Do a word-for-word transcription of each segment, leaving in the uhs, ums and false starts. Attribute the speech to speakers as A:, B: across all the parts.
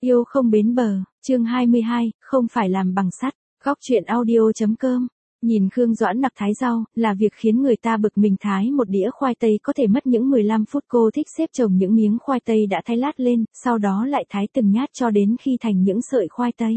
A: Yêu không bến bờ, chương hai mươi hai, không phải làm bằng sắt, góc truyện audio.com. Nhìn Khương Doãn nặc thái rau, là việc khiến người ta bực mình. Thái một đĩa khoai tây có thể mất những mười lăm phút. Cô thích xếp chồng những miếng khoai tây đã thái lát lên, sau đó lại thái từng nhát cho đến khi thành những sợi khoai tây.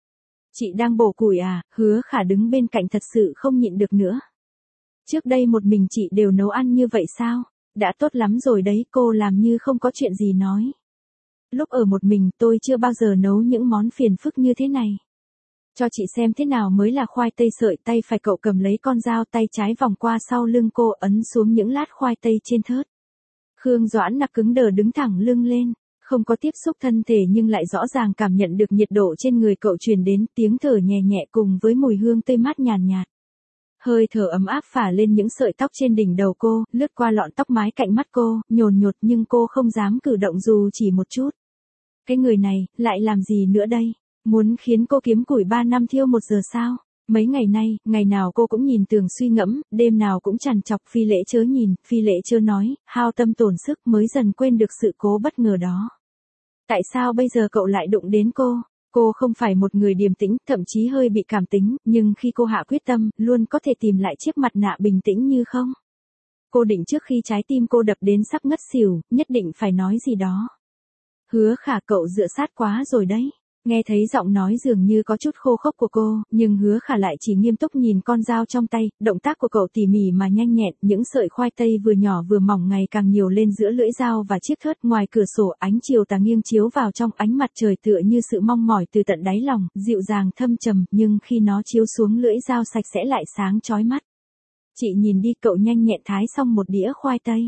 A: Chị đang bổ củi à? Hứa Khả đứng bên cạnh thật sự không nhịn được nữa. Trước đây một mình chị đều nấu ăn như vậy sao? Đã tốt lắm rồi đấy, cô làm như không có chuyện gì nói. Lúc ở một mình tôi chưa bao giờ nấu những món phiền phức như thế này. Cho chị xem thế nào mới là khoai tây sợi. Tay phải cậu cầm lấy con dao, tay trái vòng qua sau lưng cô, ấn xuống những lát khoai tây trên thớt. Khương Doãn nặc cứng đờ đứng thẳng lưng lên, không có tiếp xúc thân thể nhưng lại rõ ràng cảm nhận được nhiệt độ trên người cậu truyền đến, tiếng thở nhẹ nhẹ cùng với mùi hương tươi mát nhàn nhạt, nhạt. Hơi thở ấm áp phả lên những sợi tóc trên đỉnh đầu cô, lướt qua lọn tóc mái cạnh mắt cô, nhồn nhột nhưng cô không dám cử động dù chỉ một chút. Cái người này, lại làm gì nữa đây? Muốn khiến cô kiếm củi ba năm thiêu một giờ sao? Mấy ngày nay, ngày nào cô cũng nhìn tường suy ngẫm, đêm nào cũng trằn trọc. Phi Lễ chớ nhìn, Phi Lễ chớ nói, hao tâm tổn sức mới dần quên được sự cố bất ngờ đó. Tại sao bây giờ cậu lại đụng đến cô? Cô không phải một người điềm tĩnh, thậm chí hơi bị cảm tính, nhưng khi cô hạ quyết tâm, luôn có thể tìm lại chiếc mặt nạ bình tĩnh như không. Cô định trước khi trái tim cô đập đến sắp ngất xỉu, nhất định phải nói gì đó. Hứa Khả, cậu dựa sát quá rồi đấy. Nghe thấy giọng nói dường như có chút khô khốc của cô, nhưng Hứa Khả lại chỉ nghiêm túc nhìn con dao trong tay. Động tác của cậu tỉ mỉ mà nhanh nhẹn, những sợi khoai tây vừa nhỏ vừa mỏng ngày càng nhiều lên giữa lưỡi dao và chiếc thớt. Ngoài cửa sổ, ánh chiều tà nghiêng chiếu vào trong ánh mặt trời tựa như sự mong mỏi từ tận đáy lòng, dịu dàng thâm trầm, nhưng khi nó chiếu xuống lưỡi dao sạch sẽ lại sáng chói mắt. Chị nhìn đi, cậu nhanh nhẹn thái xong một đĩa khoai tây.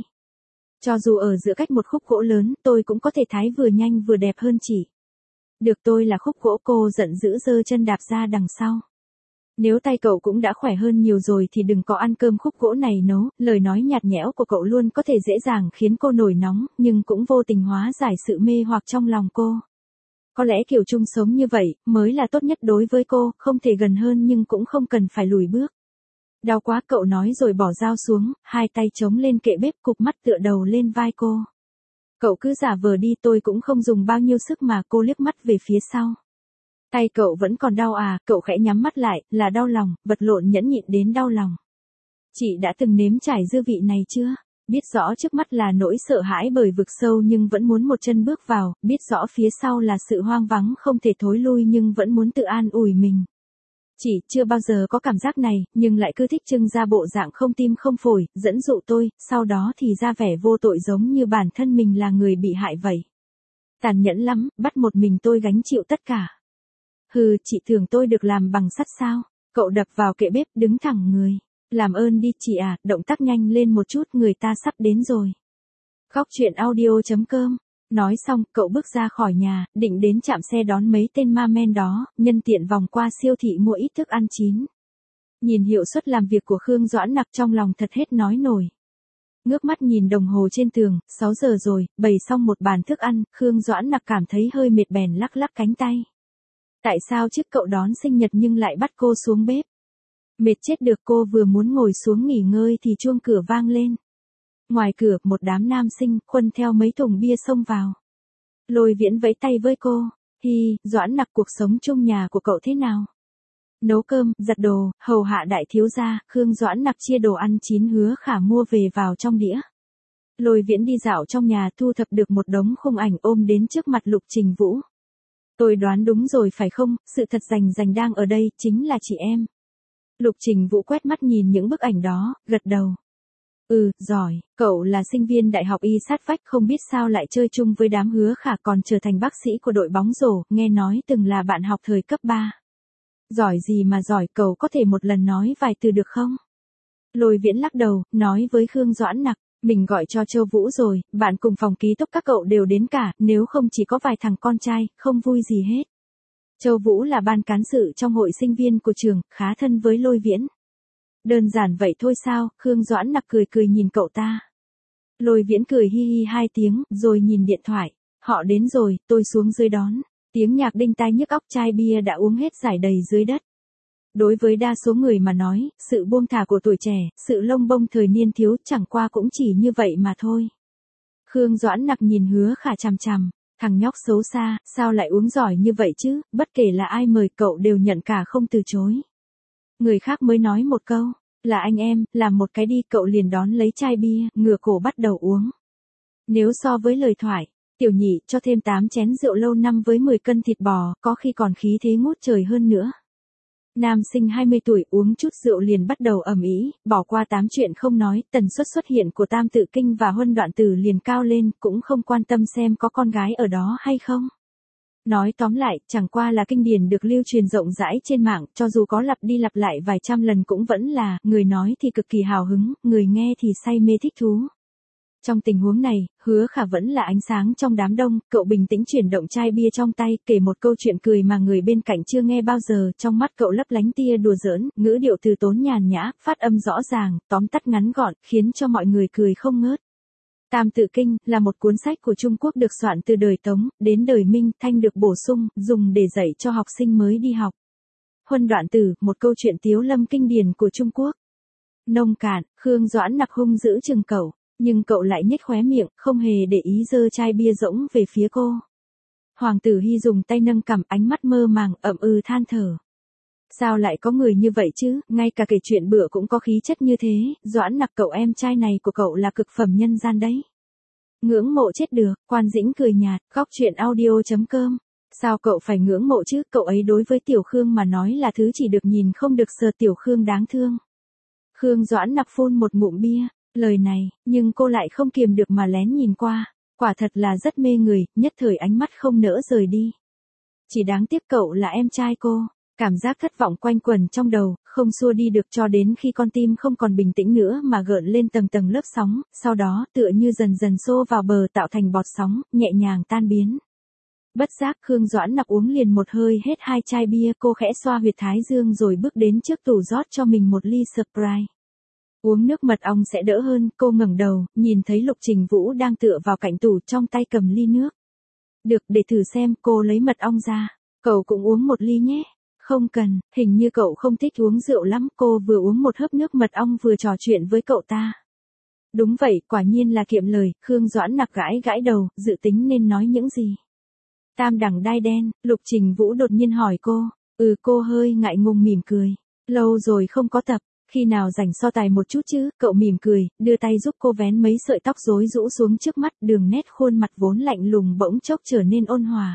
A: Cho dù ở giữa cách một khúc gỗ lớn, tôi cũng có thể thái vừa nhanh vừa đẹp hơn chị. Được, tôi là khúc gỗ. Cô giận dữ giơ chân đạp ra đằng sau. Nếu tay cậu cũng đã khỏe hơn nhiều rồi thì đừng có ăn cơm khúc gỗ này nấu. Lời nói nhạt nhẽo của cậu luôn có thể dễ dàng khiến cô nổi nóng, nhưng cũng vô tình hóa giải sự mê hoặc trong lòng cô. Có lẽ kiểu chung sống như vậy mới là tốt nhất đối với cô, không thể gần hơn nhưng cũng không cần phải lùi bước. Đau quá, cậu nói rồi bỏ dao xuống, hai tay chống lên kệ bếp, cụp mắt tựa đầu lên vai cô. Cậu cứ giả vờ đi, tôi cũng không dùng bao nhiêu sức mà. Cô liếc mắt về phía sau. Tay cậu vẫn còn đau à? Cậu khẽ nhắm mắt lại, là đau lòng, vật lộn nhẫn nhịn đến đau lòng. Chị đã từng nếm trải dư vị này chưa? Biết rõ trước mắt là nỗi sợ hãi bởi vực sâu nhưng vẫn muốn một chân bước vào, biết rõ phía sau là sự hoang vắng không thể thối lui nhưng vẫn muốn tự an ủi mình. Chị chưa bao giờ có cảm giác này, nhưng lại cứ thích trưng ra bộ dạng không tim không phổi, dẫn dụ tôi, sau đó thì ra vẻ vô tội giống như bản thân mình là người bị hại vậy. Tàn nhẫn lắm, bắt một mình tôi gánh chịu tất cả. Hừ, chị tưởng tôi được làm bằng sắt sao? Cậu đập vào kệ bếp, đứng thẳng người. Làm ơn đi chị à, động tác nhanh lên một chút, người ta sắp đến rồi. Góc truyện audio.com. Nói xong, cậu bước ra khỏi nhà, định đến trạm xe đón mấy tên ma men đó, nhân tiện vòng qua siêu thị mua ít thức ăn chín. Nhìn hiệu suất làm việc của Khương Doãn nặc trong lòng thật hết nói nổi. Ngước mắt nhìn đồng hồ trên tường, sáu giờ rồi, bày xong một bàn thức ăn, Khương Doãn nặc cảm thấy hơi mệt bèn lắc lắc cánh tay. Tại sao trước cậu đón sinh nhật nhưng lại bắt cô xuống bếp? Mệt chết được, cô vừa muốn ngồi xuống nghỉ ngơi thì chuông cửa vang lên. Ngoài cửa, một đám nam sinh, khuân theo mấy thùng bia xông vào. Lôi Viễn vẫy tay với cô. Hi, Doãn nặc, cuộc sống chung nhà của cậu thế nào? Nấu cơm, giặt đồ, hầu hạ đại thiếu gia. Khương Doãn nặc chia đồ ăn chín Hứa Khả mua về vào trong đĩa. Lôi Viễn đi dạo trong nhà thu thập được một đống khung ảnh ôm đến trước mặt Lục Trình Vũ. Tôi đoán đúng rồi phải không, sự thật rành rành đang ở đây, chính là chị em. Lục Trình Vũ quét mắt nhìn những bức ảnh đó, gật đầu. Ừ, giỏi, cậu là sinh viên đại học y sát vách, không biết sao lại chơi chung với đám Hứa Khả, còn trở thành bác sĩ của đội bóng rổ, nghe nói từng là bạn học thời cấp ba. Giỏi gì mà giỏi, cậu có thể một lần nói vài từ được không? Lôi Viễn lắc đầu, nói với Khương Doãn nặc, mình gọi cho Châu Vũ rồi, bạn cùng phòng ký túc các cậu đều đến cả, nếu không chỉ có vài thằng con trai, không vui gì hết. Châu Vũ là ban cán sự trong hội sinh viên của trường, khá thân với Lôi Viễn. Đơn giản vậy thôi sao? Khương Doãn nặc cười cười nhìn cậu ta. Lôi Viễn cười hi hi hai tiếng, rồi nhìn điện thoại. Họ đến rồi, tôi xuống dưới đón. Tiếng nhạc đinh tai nhức óc, chai bia đã uống hết rải đầy dưới đất. Đối với đa số người mà nói, sự buông thả của tuổi trẻ, sự lông bông thời niên thiếu chẳng qua cũng chỉ như vậy mà thôi. Khương Doãn nặc nhìn Hứa Khả chằm chằm. Thằng nhóc xấu xa, sao lại uống giỏi như vậy chứ, bất kể là ai mời cậu đều nhận cả không từ chối. Người khác mới nói một câu, là anh em, làm một cái đi, cậu liền đón lấy chai bia, ngửa cổ bắt đầu uống. Nếu so với lời thoại, tiểu nhị cho thêm tám chén rượu lâu năm với mười cân thịt bò, có khi còn khí thế ngút trời hơn nữa. Nam sinh hai mươi tuổi uống chút rượu liền bắt đầu ầm ĩ, bỏ qua tám chuyện không nói, tần suất xuất hiện của Tam Tự Kinh và Huân Đoạn Tử liền cao lên, cũng không quan tâm xem có con gái ở đó hay không. Nói tóm lại, chẳng qua là kinh điển được lưu truyền rộng rãi trên mạng, cho dù có lặp đi lặp lại vài trăm lần cũng vẫn là, người nói thì cực kỳ hào hứng, người nghe thì say mê thích thú. Trong tình huống này, Hứa Khả vẫn là ánh sáng trong đám đông, cậu bình tĩnh chuyển động chai bia trong tay, kể một câu chuyện cười mà người bên cạnh chưa nghe bao giờ, trong mắt cậu lấp lánh tia đùa giỡn, ngữ điệu từ tốn nhàn nhã, phát âm rõ ràng, tóm tắt ngắn gọn, khiến cho mọi người cười không ngớt. Tam Tự Kinh là một cuốn sách của Trung Quốc được soạn từ đời Tống đến đời Minh, Thanh được bổ sung, dùng để dạy cho học sinh mới đi học. Huân Đoạn Tử, một câu chuyện tiếu lâm kinh điển của Trung Quốc. Nông cạn, Khương Doãn Nặc hung dữ chừng cậu, nhưng cậu lại nhếch khóe miệng, không hề để ý giơ chai bia rỗng về phía cô. Hoàng tử Hy dùng tay nâng cằm, ánh mắt mơ màng, ậm ừ than thở. Sao lại có người như vậy chứ, ngay cả kể chuyện bữa cũng có khí chất như thế, Doãn Nặc cậu em trai này của cậu là cực phẩm nhân gian đấy. Ngưỡng mộ chết được, Quan Dĩnh cười nhạt, góc truyện audio chấm com. Sao cậu phải ngưỡng mộ chứ, cậu ấy đối với Tiểu Khương mà nói là thứ chỉ được nhìn không được sờ, Tiểu Khương đáng thương. Khương Doãn Nặc phun một ngụm bia, lời này, nhưng cô lại không kiềm được mà lén nhìn qua, quả thật là rất mê người, nhất thời ánh mắt không nỡ rời đi. Chỉ đáng tiếc cậu là em trai cô. Cảm giác thất vọng quanh quẩn trong đầu, không xua đi được cho đến khi con tim không còn bình tĩnh nữa mà gợn lên tầng tầng lớp sóng, sau đó tựa như dần dần xô vào bờ tạo thành bọt sóng, nhẹ nhàng tan biến. Bất giác Khương Doãn Nặc uống liền một hơi hết hai chai bia, cô khẽ xoa huyệt thái dương rồi bước đến trước tủ rót cho mình một ly Sprite. Uống nước mật ong sẽ đỡ hơn, cô ngẩng đầu, nhìn thấy Lục Trình Vũ đang tựa vào cạnh tủ trong tay cầm ly nước. Được, để thử xem, cô lấy mật ong ra. Cậu cũng uống một ly nhé. Không cần, hình như cậu không thích uống rượu lắm, cô vừa uống một hớp nước mật ong vừa trò chuyện với cậu ta. Đúng vậy, quả nhiên là kiệm lời, Khương Doãn Nặc gãi gãi đầu, dự tính nên nói những gì. Tam đẳng đai đen, Lục Trình Vũ đột nhiên hỏi cô, ừ cô hơi ngại ngùng mỉm cười. Lâu rồi không có tập, khi nào rảnh so tài một chút chứ, cậu mỉm cười, đưa tay giúp cô vén mấy sợi tóc rối rũ xuống trước mắt, đường nét khuôn mặt vốn lạnh lùng bỗng chốc trở nên ôn hòa.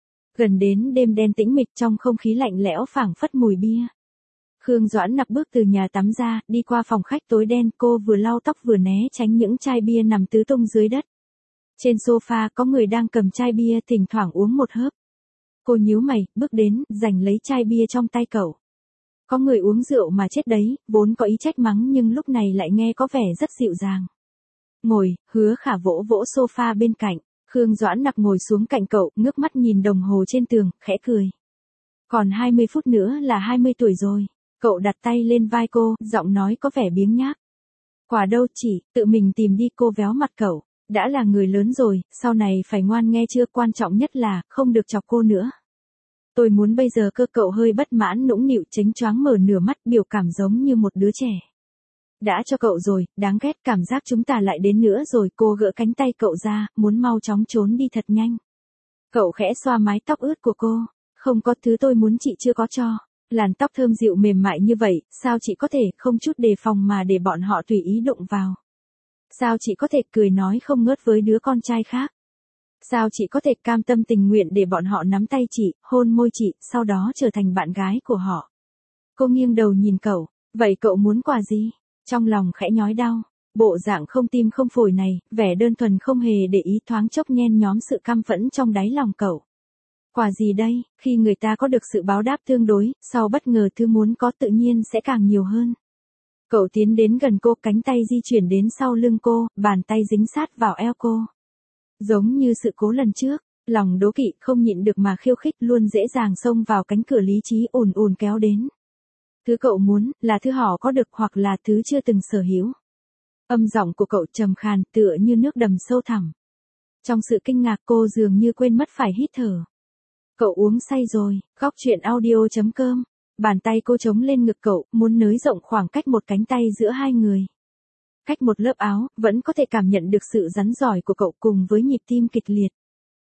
A: Gần đến đêm đen tĩnh mịch trong không khí lạnh lẽo phảng phất mùi bia. Khương Doãn Nặc bước từ nhà tắm ra, đi qua phòng khách tối đen, cô vừa lau tóc vừa né tránh những chai bia nằm tứ tung dưới đất. Trên sofa có người đang cầm chai bia thỉnh thoảng uống một hớp. Cô nhíu mày, bước đến, giành lấy chai bia trong tay cậu. Có người uống rượu mà chết đấy, vốn có ý trách mắng nhưng lúc này lại nghe có vẻ rất dịu dàng. Ngồi, Hứa Khả vỗ vỗ sofa bên cạnh. Khương Doãn Nặc ngồi xuống cạnh cậu, ngước mắt nhìn đồng hồ trên tường, khẽ cười. Còn hai mươi phút nữa là hai mươi tuổi rồi. Cậu đặt tay lên vai cô, giọng nói có vẻ biếng nhác. Quả đâu chỉ, tự mình tìm đi, cô véo mặt cậu. Đã là người lớn rồi, sau này phải ngoan nghe chưa, quan trọng nhất là, không được chọc cô nữa. Tôi muốn bây giờ cơ, cậu hơi bất mãn nũng nịu chánh choáng mở nửa mắt, biểu cảm giống như một đứa trẻ. Đã cho cậu rồi, đáng ghét, cảm giác chúng ta lại đến nữa rồi, cô gỡ cánh tay cậu ra, muốn mau chóng trốn đi thật nhanh. Cậu khẽ xoa mái tóc ướt của cô, không có thứ tôi muốn chị chưa có cho. Làn tóc thơm dịu mềm mại như vậy, sao chị có thể không chút đề phòng mà để bọn họ tùy ý đụng vào? Sao chị có thể cười nói không ngớt với đứa con trai khác? Sao chị có thể cam tâm tình nguyện để bọn họ nắm tay chị, hôn môi chị, sau đó trở thành bạn gái của họ? Cô nghiêng đầu nhìn cậu, vậy cậu muốn quà gì? Trong lòng khẽ nhói đau, bộ dạng không tim không phổi này, vẻ đơn thuần không hề để ý thoáng chốc nhen nhóm sự căm phẫn trong đáy lòng cậu. Quà gì đây, khi người ta có được sự báo đáp tương đối, sau bất ngờ thứ muốn có tự nhiên sẽ càng nhiều hơn. Cậu tiến đến gần cô, cánh tay di chuyển đến sau lưng cô, bàn tay dính sát vào eo cô. Giống như sự cố lần trước, lòng đố kỵ không nhịn được mà khiêu khích luôn dễ dàng xông vào cánh cửa lý trí ùn ùn kéo đến. Thứ cậu muốn, là thứ họ có được hoặc là thứ chưa từng sở hữu. Âm giọng của cậu trầm khàn tựa như nước đầm sâu thẳm. Trong sự kinh ngạc cô dường như quên mất phải hít thở. Cậu uống say rồi, góc truyện audio chấm com. Bàn tay cô chống lên ngực cậu, muốn nới rộng khoảng cách một cánh tay giữa hai người. Cách một lớp áo, vẫn có thể cảm nhận được sự rắn rỏi của cậu cùng với nhịp tim kịch liệt.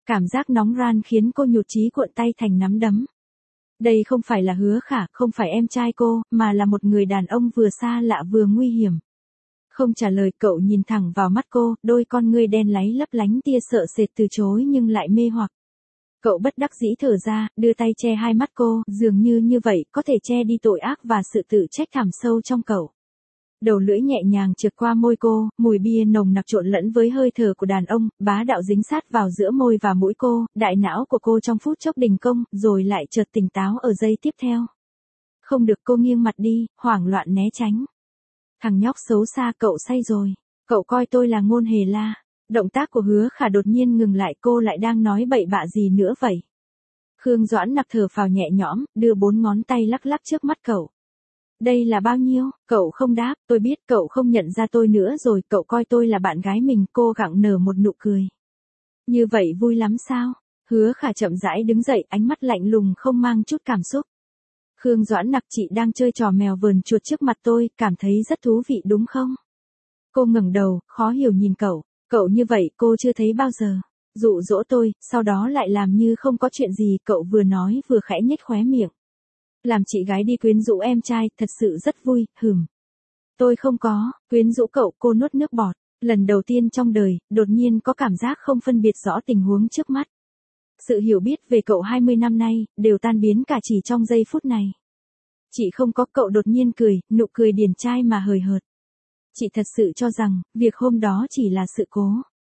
A: Cảm giác nóng ran khiến cô nhụt chí cuộn tay thành nắm đấm. Đây không phải là Hứa Khả, không phải em trai cô, mà là một người đàn ông vừa xa lạ vừa nguy hiểm. Không trả lời, cậu nhìn thẳng vào mắt cô, đôi con ngươi đen láy lấp lánh tia sợ sệt từ chối nhưng lại mê hoặc. Cậu bất đắc dĩ thở ra, đưa tay che hai mắt cô, dường như như vậy có thể che đi tội ác và sự tự trách thẳm sâu trong cậu. Đầu lưỡi nhẹ nhàng trượt qua môi cô, mùi bia nồng nặc trộn lẫn với hơi thở của đàn ông, bá đạo dính sát vào giữa môi và mũi cô, đại não của cô trong phút chốc đình công, rồi lại chợt tỉnh táo ở giây tiếp theo. Không được, cô nghiêng mặt đi, hoảng loạn né tránh. Thằng nhóc xấu xa, cậu say rồi. Cậu coi tôi là Ngôn Hề La. Động tác của Hứa Khả đột nhiên ngừng lại, cô lại đang nói bậy bạ gì nữa vậy? Khương Doãn Nặc thở phào nhẹ nhõm, đưa bốn ngón tay lắc lắc trước mắt cậu. Đây là bao nhiêu? Cậu không đáp, tôi biết cậu không nhận ra tôi nữa rồi, cậu coi tôi là bạn gái mình, cô gặng nở một nụ cười. Như vậy vui lắm sao? Hứa Khả chậm rãi đứng dậy, ánh mắt lạnh lùng không mang chút cảm xúc. Khương Doãn Nặc, chị đang chơi trò mèo vờn chuột trước mặt tôi, cảm thấy rất thú vị đúng không? Cô ngẩng đầu, khó hiểu nhìn cậu, cậu như vậy cô chưa thấy bao giờ. Dụ dỗ tôi, sau đó lại làm như không có chuyện gì, cậu vừa nói vừa khẽ nhếch khóe miệng. Làm chị gái đi quyến rũ em trai, thật sự rất vui, hừm. Tôi không có, quyến rũ cậu, cô nuốt nước bọt. Lần đầu tiên trong đời, đột nhiên có cảm giác không phân biệt rõ tình huống trước mắt. Sự hiểu biết về cậu hai mươi năm nay, đều tan biến cả chỉ trong giây phút này. Chị không có, cậu đột nhiên cười, nụ cười điển trai mà hời hợt. Chị thật sự cho rằng, việc hôm đó chỉ là sự cố.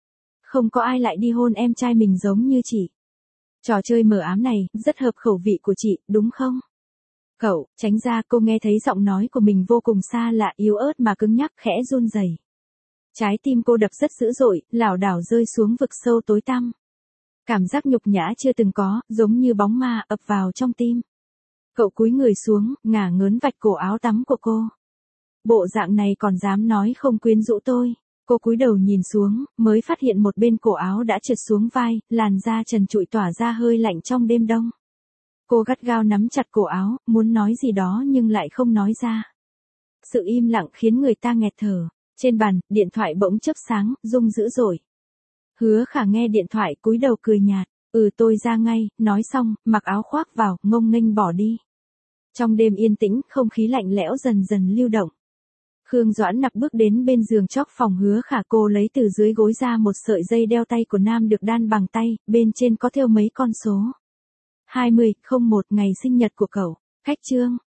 A: Không có ai lại đi hôn em trai mình giống như chị. Trò chơi mờ ám này, rất hợp khẩu vị của chị, đúng không? Cậu, tránh ra, cô nghe thấy giọng nói của mình vô cùng xa lạ, yếu ớt mà cứng nhắc, khẽ run rẩy. Trái tim cô đập rất dữ dội, lảo đảo rơi xuống vực sâu tối tăm. Cảm giác nhục nhã chưa từng có, giống như bóng ma ập vào trong tim. Cậu cúi người xuống, ngả ngớn vạch cổ áo tắm của cô. Bộ dạng này còn dám nói không quyến rũ tôi. Cô cúi đầu nhìn xuống, mới phát hiện một bên cổ áo đã trượt xuống vai, làn da trần trụi tỏa ra hơi lạnh trong đêm đông. Cô gắt gao nắm chặt cổ áo, muốn nói gì đó nhưng lại không nói ra. Sự im lặng khiến người ta nghẹt thở. Trên bàn, điện thoại bỗng chớp sáng, rung dữ dội. Hứa Khả nghe điện thoại, cúi đầu cười nhạt. Ừ, tôi ra ngay, nói xong, mặc áo khoác vào, ngông nghênh bỏ đi. Trong đêm yên tĩnh, không khí lạnh lẽo dần dần lưu động. Khương Doãn Nặc bước đến bên giường chóp phòng Hứa Khả, cô lấy từ dưới gối ra một sợi dây đeo tay của nam được đan bằng tay, bên trên có thêu mấy con số. hai mươi không một ngày sinh nhật của cậu. Cách chương.